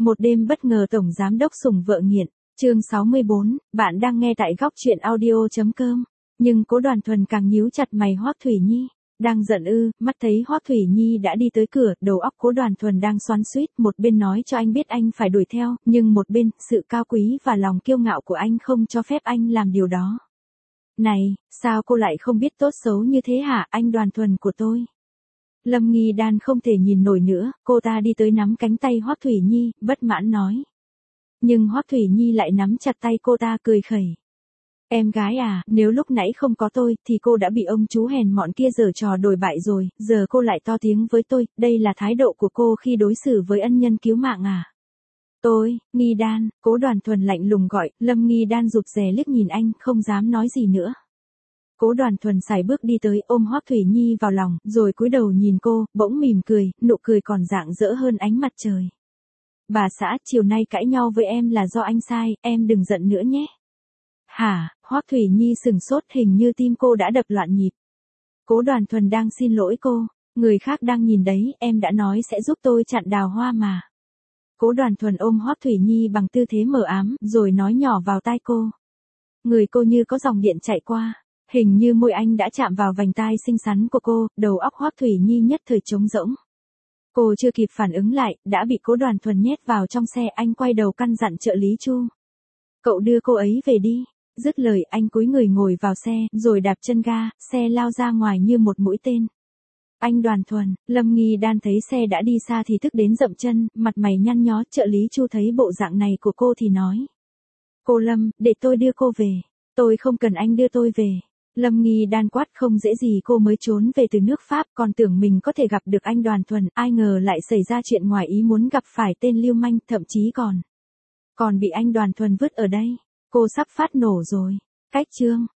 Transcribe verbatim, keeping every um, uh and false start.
Một đêm bất ngờ tổng giám đốc sủng vợ nghiện, chương sáu mươi bốn, bạn đang nghe tại góc truyện audio chấm com. Nhưng Cố Đoàn Thuần càng nhíu chặt mày. Hoắc Thủy Nhi, đang giận ư? Mắt thấy Hoắc Thủy Nhi đã đi tới cửa, đầu óc Cố Đoàn Thuần đang xoắn xuýt, một bên nói cho anh biết anh phải đuổi theo, nhưng một bên, sự cao quý và lòng kiêu ngạo của anh không cho phép anh làm điều đó. Này, sao cô lại không biết tốt xấu như thế hả, anh Đoàn Thuần của tôi? Lâm Nghi Đan không thể nhìn nổi nữa, cô ta đi tới nắm cánh tay Hoắc Thủy Nhi, bất mãn nói. Nhưng Hoắc Thủy Nhi lại nắm chặt tay cô ta cười khẩy. Em gái à, nếu lúc nãy không có tôi, thì cô đã bị ông chú hèn mọn kia giở trò đồi bại rồi, giờ cô lại to tiếng với tôi, đây là thái độ của cô khi đối xử với ân nhân cứu mạng à? Tôi, Nghi Đan, Cố Đoàn Thuần lạnh lùng gọi, Lâm Nghi Đan rụt rè liếc nhìn anh, không dám nói gì nữa. Cố Đoàn Thuần sải bước đi tới, ôm Hoắc Thủy Nhi vào lòng, rồi cúi đầu nhìn cô, bỗng mỉm cười, nụ cười còn rạng rỡ hơn ánh mặt trời. Bà xã, chiều nay cãi nhau với em là do anh sai, em đừng giận nữa nhé. Hả? Hoắc Thủy Nhi sừng sốt, hình như tim cô đã đập loạn nhịp. Cố Đoàn Thuần đang xin lỗi cô, người khác đang nhìn đấy, em đã nói sẽ giúp tôi chặn đào hoa mà. Cố Đoàn Thuần ôm Hoắc Thủy Nhi bằng tư thế mờ ám, rồi nói nhỏ vào tai cô. Người cô như có dòng điện chạy qua. Hình như môi anh đã chạm vào vành tai xinh xắn của cô, đầu óc Hoắc Thủy Nhi nhất thời trống rỗng. Cô chưa kịp phản ứng lại, đã bị Cố Đoàn Thuần nhét vào trong xe. Anh quay đầu căn dặn trợ lý Chu. Cậu đưa cô ấy về đi. Dứt lời anh cúi người ngồi vào xe, rồi đạp chân ga, xe lao ra ngoài như một mũi tên. Anh Đoàn Thuần, Lâm Nghi Đan thấy xe đã đi xa thì tức đến dậm chân, mặt mày nhăn nhó. Trợ lý Chu thấy bộ dạng này của cô thì nói. Cô Lâm, để tôi đưa cô về. Tôi không cần anh đưa tôi về. Lâm Nghi Đan quát, không dễ gì cô mới trốn về từ nước Pháp, còn tưởng mình có thể gặp được anh Đoàn Thuần, ai ngờ lại xảy ra chuyện ngoài ý muốn, gặp phải tên lưu manh, thậm chí còn còn bị anh Đoàn Thuần vứt ở đây. Cô sắp phát nổ rồi. Cách chương